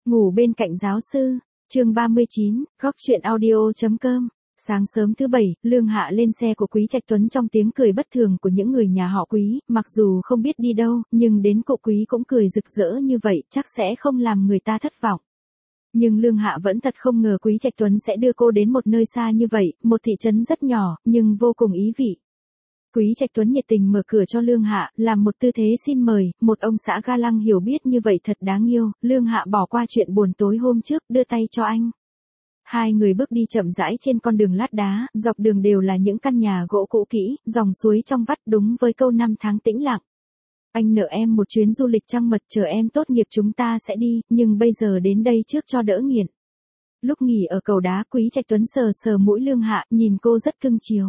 Ngủ bên cạnh giáo sư, chương 39, góc chuyện audio.com. Sáng sớm thứ Bảy, Lương Hạ lên xe của Quý Trạch Tuấn trong tiếng cười bất thường của những người nhà họ Quý, mặc dù không biết đi đâu, nhưng đến cụ Quý cũng cười rực rỡ như vậy, chắc sẽ không làm người ta thất vọng. Nhưng Lương Hạ vẫn thật không ngờ Quý Trạch Tuấn sẽ đưa cô đến một nơi xa như vậy, một thị trấn rất nhỏ, nhưng vô cùng ý vị. Quý Trạch Tuấn nhiệt tình mở cửa cho Lương Hạ, làm một tư thế xin mời, một ông xã ga lăng hiểu biết như vậy thật đáng yêu. Lương Hạ bỏ qua chuyện buồn tối hôm trước, đưa tay cho anh. Hai người bước đi chậm rãi trên con đường lát đá, dọc đường đều là những căn nhà gỗ cũ kỹ, dòng suối trong vắt đúng với câu năm tháng tĩnh lặng. Anh nợ em một chuyến du lịch trăng mật, chờ em tốt nghiệp chúng ta sẽ đi, nhưng bây giờ đến đây trước cho đỡ nghiện. Lúc nghỉ ở cầu đá, Quý Trạch Tuấn sờ sờ mũi Lương Hạ, nhìn cô rất cưng chiều.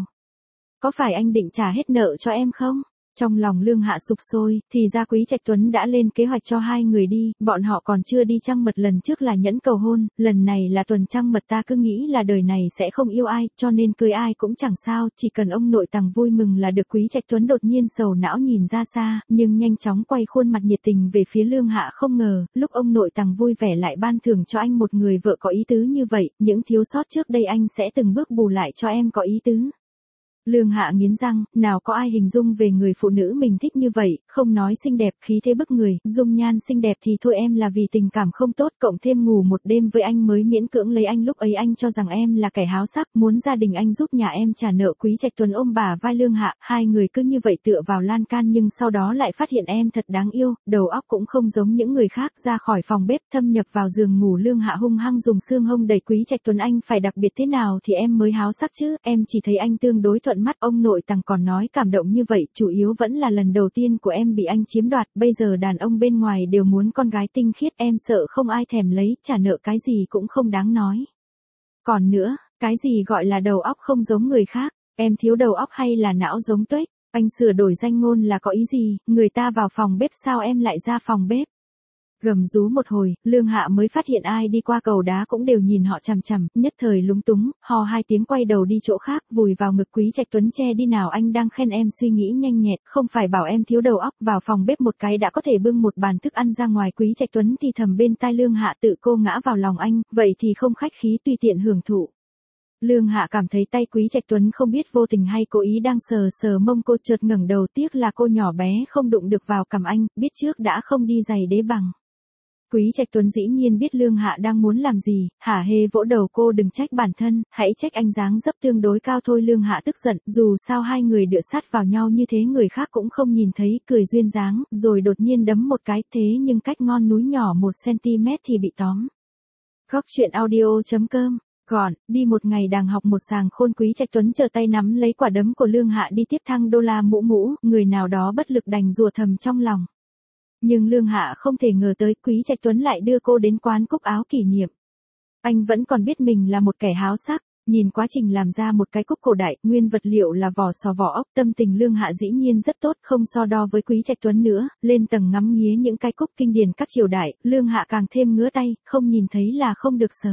Có phải anh định trả hết nợ cho em không? Trong lòng Lương Hạ sục sôi, thì ra Quý Trạch Tuấn đã lên kế hoạch cho hai người đi, bọn họ còn chưa đi trăng mật lần trước là nhẫn cầu hôn, lần này là tuần trăng mật, ta cứ nghĩ là đời này sẽ không yêu ai, cho nên cưới ai cũng chẳng sao, chỉ cần ông nội Tằng vui mừng là được. Quý Trạch Tuấn đột nhiên sầu não nhìn ra xa, nhưng nhanh chóng quay khuôn mặt nhiệt tình về phía Lương Hạ, không ngờ, lúc ông nội Tằng vui vẻ lại ban thưởng cho anh một người vợ có ý tứ như vậy, những thiếu sót trước đây anh sẽ từng bước bù lại cho em có ý tứ. Lương Hạ nghiến răng, nào có ai hình dung về người phụ nữ mình thích như vậy, không nói xinh đẹp, khí thế bức người, dung nhan xinh đẹp thì thôi, em là vì tình cảm không tốt, cộng thêm ngủ một đêm với anh mới miễn cưỡng lấy anh, lúc ấy anh cho rằng em là kẻ háo sắc, muốn gia đình anh giúp nhà em trả nợ. Quý Trạch Tuấn ôm bả vai Lương Hạ, hai người cứ như vậy tựa vào lan can, nhưng sau đó lại phát hiện em thật đáng yêu, đầu óc cũng không giống những người khác. Ra khỏi phòng bếp, thâm nhập vào giường ngủ, Lương Hạ hung hăng dùng xương hông đẩy Quý Trạch Tuấn, anh phải đặc biệt thế nào thì em mới háo sắc chứ, em chỉ thấy anh tương đối thuận mắt. Ông nội Tằng còn nói cảm động như vậy, chủ yếu vẫn là lần đầu tiên của em bị anh chiếm đoạt, bây giờ đàn ông bên ngoài đều muốn con gái tinh khiết, em sợ không ai thèm lấy, trả nợ cái gì cũng không đáng nói. Còn nữa, cái gì gọi là đầu óc không giống người khác, em thiếu đầu óc hay là não giống tuếch, anh sửa đổi danh ngôn là có ý gì, người ta vào phòng bếp sao em lại ra phòng bếp? Gầm rú một hồi, Lương Hạ mới phát hiện ai đi qua cầu đá cũng đều nhìn họ chằm chằm, nhất thời lúng túng, hò hai tiếng quay đầu đi chỗ khác, vùi vào ngực Quý Trạch Tuấn, che đi nào anh đang khen em suy nghĩ nhanh nhẹn, không phải bảo em thiếu đầu óc. Vào phòng bếp một cái đã có thể bưng một bàn thức ăn ra ngoài. Quý Trạch Tuấn thì thầm bên tai Lương Hạ, tự cô ngã vào lòng anh, vậy thì không khách khí, tùy tiện hưởng thụ. Lương Hạ cảm thấy tay Quý Trạch Tuấn không biết vô tình hay cố ý đang sờ sờ mông cô, chợt ngẩng đầu, tiếc là cô nhỏ bé không đụng được vào cằm anh, biết trước đã không đi giày đế bằng. Quý Trạch Tuấn dĩ nhiên biết Lương Hạ đang muốn làm gì, hả hê vỗ đầu cô, đừng trách bản thân, hãy trách anh dáng dấp tương đối cao thôi. Lương Hạ tức giận, dù sao hai người dựa sát vào nhau như thế người khác cũng không nhìn thấy, cười duyên dáng, rồi đột nhiên đấm một cái, thế nhưng cách ngon núi nhỏ 1 cm thì bị tóm. Góc chuyện audio.com. Gọn, đi một ngày đàng học một sàng khôn. Quý Trạch Tuấn chờ tay nắm lấy quả đấm của Lương Hạ đi tiếp thăng đô la mũ, người nào đó bất lực đành rủa thầm trong lòng. Nhưng Lương Hạ không thể ngờ tới Quý Trạch Tuấn lại đưa cô đến quán cúc áo kỷ niệm. Anh vẫn còn biết mình là một kẻ háo sắc, nhìn quá trình làm ra một cái cúc cổ đại, nguyên vật liệu là vỏ sò vỏ ốc, tâm tình Lương Hạ dĩ nhiên rất tốt, không so đo với Quý Trạch Tuấn nữa, lên tầng ngắm nghía những cái cúc kinh điển các triều đại, Lương Hạ càng thêm ngứa tay, không nhìn thấy là không được sờ.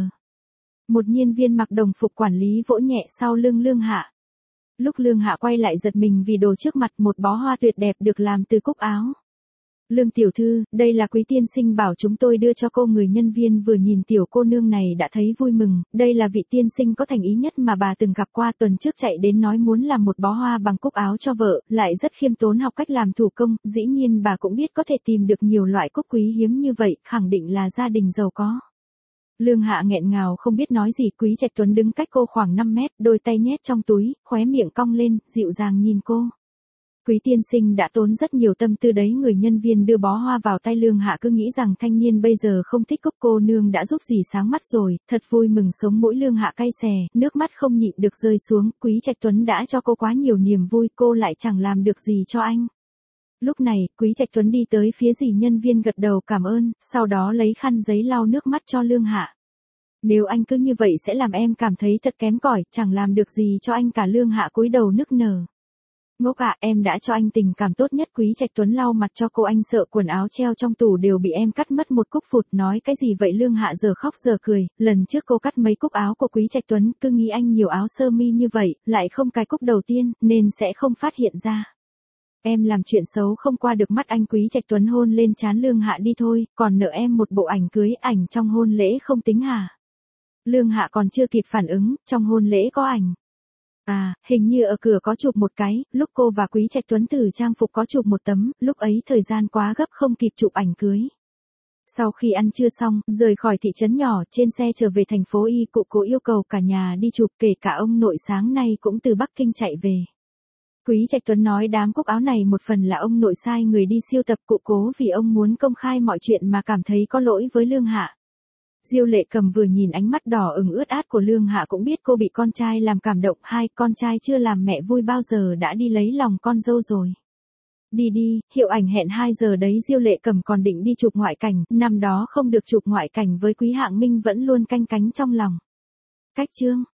Một nhân viên mặc đồng phục quản lý vỗ nhẹ sau lưng Lương Hạ. Lúc Lương Hạ quay lại giật mình vì đồ trước mặt, một bó hoa tuyệt đẹp được làm từ cúc áo. Lương tiểu thư, đây là Quý tiên sinh bảo chúng tôi đưa cho cô. Người nhân viên vừa nhìn tiểu cô nương này đã thấy vui mừng, đây là vị tiên sinh có thành ý nhất mà bà từng gặp qua, tuần trước chạy đến nói muốn làm một bó hoa bằng cúc áo cho vợ, lại rất khiêm tốn học cách làm thủ công, dĩ nhiên bà cũng biết có thể tìm được nhiều loại cúc quý hiếm như vậy, khẳng định là gia đình giàu có. Lương Hạ nghẹn ngào không biết nói gì. Quý Trạch Tuấn đứng cách cô khoảng 5 mét, đôi tay nhét trong túi, khóe miệng cong lên, dịu dàng nhìn cô. Quý tiên sinh đã tốn rất nhiều tâm tư đấy. Người nhân viên đưa bó hoa vào tay Lương Hạ, cứ nghĩ rằng thanh niên bây giờ không thích cúc, cô nương đã giúp gì sáng mắt rồi, thật vui mừng sống mũi Lương Hạ cay xè, nước mắt không nhịn được rơi xuống. Quý Trạch Tuấn đã cho cô quá nhiều niềm vui, cô lại chẳng làm được gì cho anh. Lúc này, Quý Trạch Tuấn đi tới phía dì nhân viên, gật đầu cảm ơn, sau đó lấy khăn giấy lau nước mắt cho Lương Hạ. Nếu anh cứ như vậy sẽ làm em cảm thấy thật kém cỏi, chẳng làm được gì cho anh cả. Lương Hạ cúi đầu nức nở. Ngốc ạ, em đã cho anh tình cảm tốt nhất. Quý Trạch Tuấn lau mặt cho cô, anh sợ quần áo treo trong tủ đều bị em cắt mất một cúc phụt. Nói cái gì vậy? Lương Hạ giờ khóc giờ cười, lần trước cô cắt mấy cúc áo của Quý Trạch Tuấn, cứ nghĩ anh nhiều áo sơ mi như vậy, lại không cái cúc đầu tiên, nên sẽ không phát hiện ra. Em làm chuyện xấu không qua được mắt anh Quý Trạch Tuấn hôn lên trán Lương Hạ đi thôi, còn nợ em một bộ ảnh cưới, ảnh trong hôn lễ không tính hả? Lương Hạ còn chưa kịp phản ứng, trong hôn lễ có ảnh. À, hình như ở cửa có chụp một cái, lúc cô và Quý Trạch Tuấn từ trang phục có chụp một tấm, lúc ấy thời gian quá gấp không kịp chụp ảnh cưới. Sau khi ăn trưa xong, rời khỏi thị trấn nhỏ, trên xe trở về thành phố Y, cụ Cố yêu cầu cả nhà đi chụp, kể cả ông nội sáng nay cũng từ Bắc Kinh chạy về. Quý Trạch Tuấn nói đám cúc áo này một phần là ông nội sai người đi siêu tập, cụ Cố vì ông muốn công khai mọi chuyện mà cảm thấy có lỗi với Lương Hạ. Diêu Lệ Cầm vừa nhìn ánh mắt đỏ ửng ướt át của Lương Hạ cũng biết cô bị con trai làm cảm động, hai con trai chưa làm mẹ vui bao giờ đã đi lấy lòng con dâu rồi. Đi đi, hiệu ảnh hẹn 2 giờ đấy. Diêu Lệ Cầm còn định đi chụp ngoại cảnh, năm đó không được chụp ngoại cảnh với Quý Hạng Minh vẫn luôn canh cánh trong lòng. Cách chương